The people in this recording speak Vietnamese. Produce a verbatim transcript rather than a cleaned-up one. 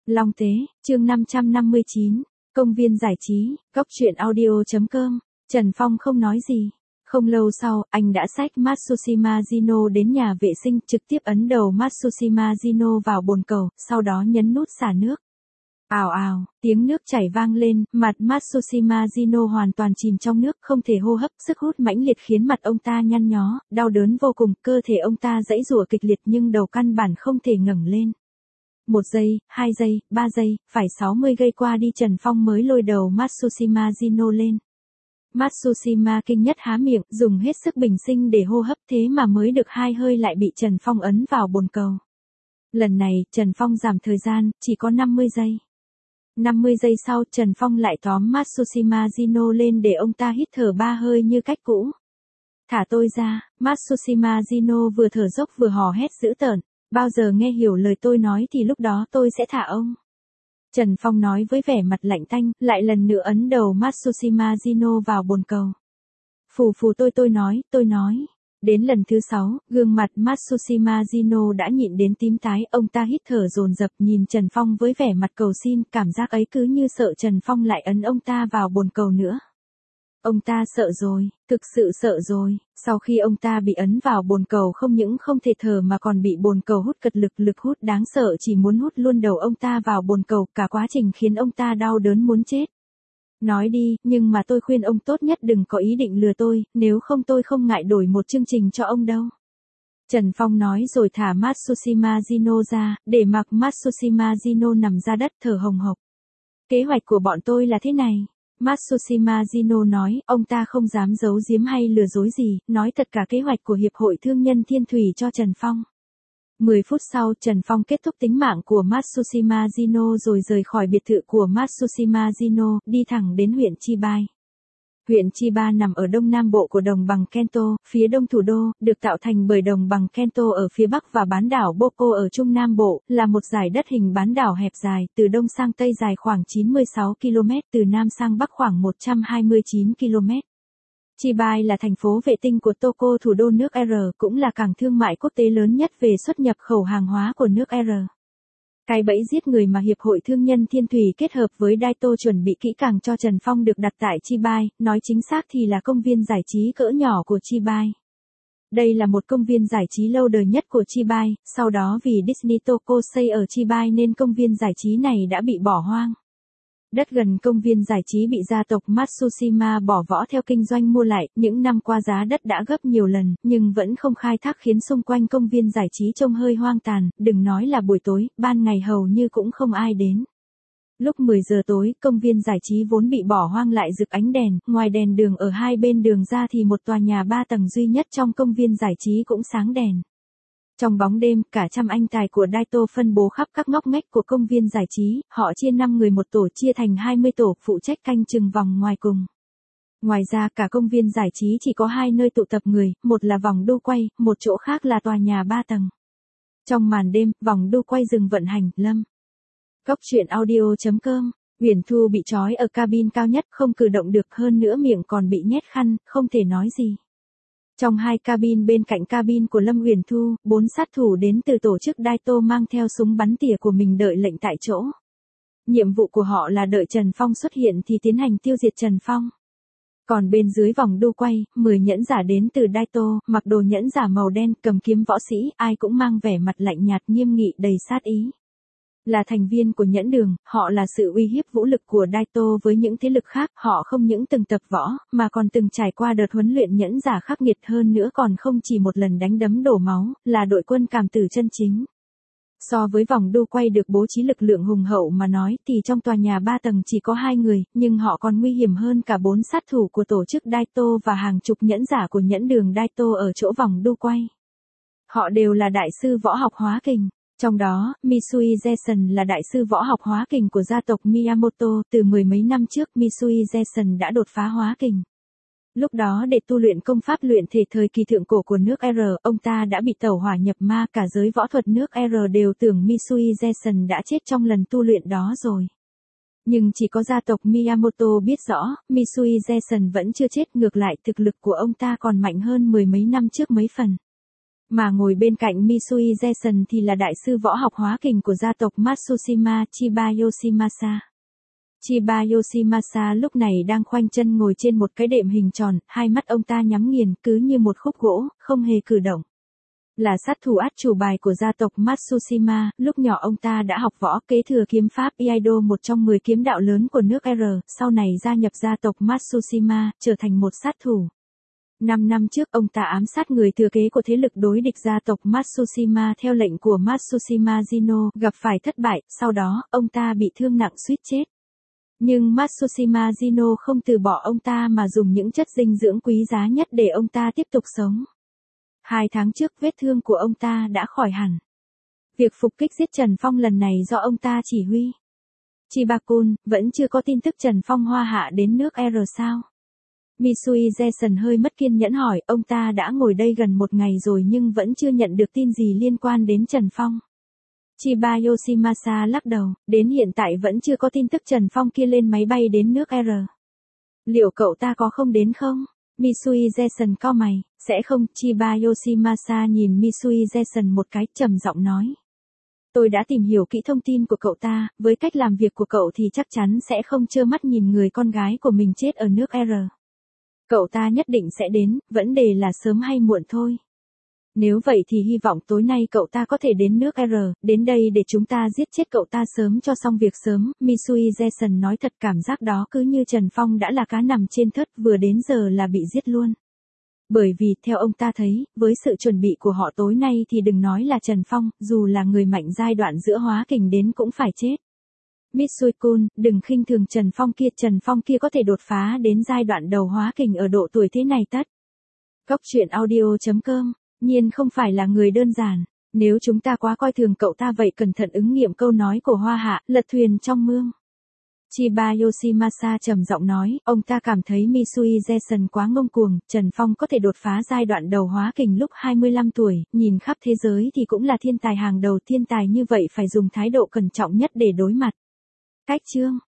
Long Tế, chương năm trăm năm mươi chín, công viên giải trí, góc truyện audio.com, Trần Phong không nói gì. Không lâu sau, anh đã xách Matsushima Zino đến nhà vệ sinh, trực tiếp ấn đầu Matsushima Zino vào bồn cầu, sau đó nhấn nút xả nước. Ào ào, tiếng nước chảy vang lên, mặt Matsushima Zino hoàn toàn chìm trong nước, không thể hô hấp, sức hút mãnh liệt khiến mặt ông ta nhăn nhó, đau đớn vô cùng, cơ thể ông ta giãy giụa kịch liệt nhưng đầu căn bản không thể ngẩng lên. Một giây, hai giây, ba giây, phải sáu mươi giây qua đi Trần Phong mới lôi đầu Matsushima Zino lên. Matsushima kinh nhất há miệng, dùng hết sức bình sinh để hô hấp, thế mà mới được hai hơi lại bị Trần Phong ấn vào bồn cầu. Lần này, Trần Phong giảm thời gian, chỉ có năm mươi giây. năm mươi giây sau, Trần Phong lại tóm Matsushima Zino lên để ông ta hít thở ba hơi như cách cũ. Thả tôi ra, Matsushima Zino vừa thở dốc vừa hò hét dữ tợn. Bao giờ nghe hiểu lời tôi nói thì lúc đó tôi sẽ thả ông. Trần Phong nói với vẻ mặt lạnh tanh, lại lần nữa ấn đầu Matsushima Zino vào bồn cầu. Phù phù tôi tôi nói, tôi nói. Đến lần thứ sáu, gương mặt Matsushima Zino đã nhịn đến tím tái, ông ta hít thở dồn dập nhìn Trần Phong với vẻ mặt cầu xin, cảm giác ấy cứ như sợ Trần Phong lại ấn ông ta vào bồn cầu nữa. Ông ta sợ rồi, thực sự sợ rồi, sau khi ông ta bị ấn vào bồn cầu không những không thể thở mà còn bị bồn cầu hút cật lực, lực hút đáng sợ chỉ muốn hút luôn đầu ông ta vào bồn cầu, cả quá trình khiến ông ta đau đớn muốn chết. Nói đi, nhưng mà tôi khuyên ông tốt nhất đừng có ý định lừa tôi, nếu không tôi không ngại đổi một chương trình cho ông đâu. Trần Phong nói rồi thả Matsushima Zino ra, để mặc Matsushima Zino nằm ra đất thở hồng hộc. Kế hoạch của bọn tôi là thế này. Matsushima Zino nói, ông ta không dám giấu giếm hay lừa dối gì, nói tất cả kế hoạch của Hiệp hội Thương nhân Thiên Thủy cho Trần Phong. mười phút sau, Trần Phong kết thúc tính mạng của Matsushima Zino rồi rời khỏi biệt thự của Matsushima Zino, đi thẳng đến huyện Chibai. Huyện Chiba nằm ở đông nam bộ của đồng bằng Kento, phía đông thủ đô, được tạo thành bởi đồng bằng Kento ở phía bắc và bán đảo Boko ở trung nam bộ, là một dải đất hình bán đảo hẹp dài, từ đông sang tây dài khoảng chín mươi sáu ki lô mét, từ nam sang bắc khoảng một trăm hai mươi chín ki lô mét. Chibai là thành phố vệ tinh của Tokyo, thủ đô nước R, cũng là cảng thương mại quốc tế lớn nhất về xuất nhập khẩu hàng hóa của nước R. Cái bẫy giết người mà Hiệp hội Thương nhân Thiên Thủy kết hợp với Daito chuẩn bị kỹ càng cho Trần Phong được đặt tại Chibai, nói chính xác thì là công viên giải trí cỡ nhỏ của Chibai. Đây là một công viên giải trí lâu đời nhất của Chibai, sau đó vì Disney Tokyo xây ở Chibai nên công viên giải trí này đã bị bỏ hoang. Đất gần công viên giải trí bị gia tộc Matsushima bỏ võ theo kinh doanh mua lại, những năm qua giá đất đã gấp nhiều lần, nhưng vẫn không khai thác khiến xung quanh công viên giải trí trông hơi hoang tàn, đừng nói là buổi tối, ban ngày hầu như cũng không ai đến. Lúc mười giờ tối, công viên giải trí vốn bị bỏ hoang lại rực ánh đèn, ngoài đèn đường ở hai bên đường ra thì một tòa nhà ba tầng duy nhất trong công viên giải trí cũng sáng đèn. Trong bóng đêm, cả trăm anh tài của Daito phân bố khắp các ngóc ngách của công viên giải trí, họ chia năm người một tổ, chia thành hai mươi tổ, phụ trách canh chừng vòng ngoài cùng. Ngoài ra cả công viên giải trí chỉ có hai nơi tụ tập người, một là vòng đu quay, một chỗ khác là tòa nhà ba tầng. Trong màn đêm, vòng đu quay dừng vận hành, lâm. Góc truyện audio.com, Uyển Thu bị trói ở cabin cao nhất, không cử động được, hơn nữa miệng còn bị nhét khăn, không thể nói gì. Trong hai cabin bên cạnh cabin của Lâm Uyển Thu, bốn sát thủ đến từ tổ chức Daito mang theo súng bắn tỉa của mình đợi lệnh tại chỗ. Nhiệm vụ của họ là đợi Trần Phong xuất hiện thì tiến hành tiêu diệt Trần Phong. Còn bên dưới vòng đu quay, mười nhẫn giả đến từ Daito, mặc đồ nhẫn giả màu đen, cầm kiếm võ sĩ, ai cũng mang vẻ mặt lạnh nhạt nghiêm nghị đầy sát ý. Là thành viên của nhẫn đường, họ là sự uy hiếp vũ lực của Daito với những thế lực khác, họ không những từng tập võ, mà còn từng trải qua đợt huấn luyện nhẫn giả khắc nghiệt, hơn nữa còn không chỉ một lần đánh đấm đổ máu, là đội quân cảm tử chân chính. So với vòng đu quay được bố trí lực lượng hùng hậu mà nói thì trong tòa nhà ba tầng chỉ có hai người, nhưng họ còn nguy hiểm hơn cả bốn sát thủ của tổ chức Daito và hàng chục nhẫn giả của nhẫn đường Daito ở chỗ vòng đu quay. Họ đều là đại sư võ học hóa kình. Trong đó, Misui Jason là đại sư võ học hóa kình của gia tộc Miyamoto, từ mười mấy năm trước Misui Jason đã đột phá hóa kình. Lúc đó để tu luyện công pháp luyện thể thời kỳ thượng cổ của nước R, ông ta đã bị tẩu hỏa nhập ma, cả giới võ thuật nước R đều tưởng Misui Jason đã chết trong lần tu luyện đó rồi. Nhưng chỉ có gia tộc Miyamoto biết rõ, Misui Jason vẫn chưa chết, ngược lại thực lực của ông ta còn mạnh hơn mười mấy năm trước mấy phần. Mà ngồi bên cạnh Misui Jason thì là đại sư võ học hóa kình của gia tộc Matsushima Chiba Yoshimasa. Chiba Yoshimasa lúc này đang khoanh chân ngồi trên một cái đệm hình tròn, hai mắt ông ta nhắm nghiền cứ như một khúc gỗ, không hề cử động. Là sát thủ át chủ bài của gia tộc Matsushima, lúc nhỏ ông ta đã học võ kế thừa kiếm pháp Iaido, một trong mười kiếm đạo lớn của nước R, sau này gia nhập gia tộc Matsushima, trở thành một sát thủ. Năm năm trước ông ta ám sát người thừa kế của thế lực đối địch gia tộc Matsushima theo lệnh của Matsushima Jino, gặp phải thất bại, sau đó ông ta bị thương nặng suýt chết. Nhưng Matsushima Jino không từ bỏ ông ta mà dùng những chất dinh dưỡng quý giá nhất để ông ta tiếp tục sống. Hai tháng trước vết thương của ông ta đã khỏi hẳn. Việc phục kích giết Trần Phong lần này do ông ta chỉ huy. Chiba-kun, vẫn chưa có tin tức Trần Phong hoa hạ đến nước R sao? Misui Jason hơi mất kiên nhẫn hỏi, ông ta đã ngồi đây gần một ngày rồi nhưng vẫn chưa nhận được tin gì liên quan đến Trần Phong. Chiba Yoshimasa lắc đầu, đến hiện tại vẫn chưa có tin tức Trần Phong kia lên máy bay đến nước R. Liệu cậu ta có không đến không? Misui Jason cau mày, sẽ không. Chiba Yoshimasa nhìn Misui Jason một cái, trầm giọng nói. Tôi đã tìm hiểu kỹ thông tin của cậu ta, với cách làm việc của cậu thì chắc chắn sẽ không trơ mắt nhìn người con gái của mình chết ở nước R. Cậu ta nhất định sẽ đến, vấn đề là sớm hay muộn thôi. Nếu vậy thì hy vọng tối nay cậu ta có thể đến nước R, đến đây để chúng ta giết chết cậu ta sớm cho xong việc sớm. Misui Jason nói thật, cảm giác đó cứ như Trần Phong đã là cá nằm trên thớt, vừa đến giờ là bị giết luôn. Bởi vì, theo ông ta thấy, với sự chuẩn bị của họ tối nay thì đừng nói là Trần Phong, dù là người mạnh giai đoạn giữa hóa kình đến cũng phải chết. Misui-kun, đừng khinh thường Trần Phong kia, Trần Phong kia có thể đột phá đến giai đoạn đầu hóa kình ở độ tuổi thế này tất. Cốc truyện audio chấm com, nhiên không phải là người đơn giản. Nếu chúng ta quá coi thường cậu ta vậy cẩn thận ứng nghiệm câu nói của Hoa Hạ, lật thuyền trong mương. Chiba Yoshimasa trầm giọng nói, ông ta cảm thấy Misui Jason quá ngông cuồng, Trần Phong có thể đột phá giai đoạn đầu hóa kình lúc hai mươi lăm tuổi, nhìn khắp thế giới thì cũng là thiên tài hàng đầu, thiên tài như vậy phải dùng thái độ cẩn trọng nhất để đối mặt. Cách chương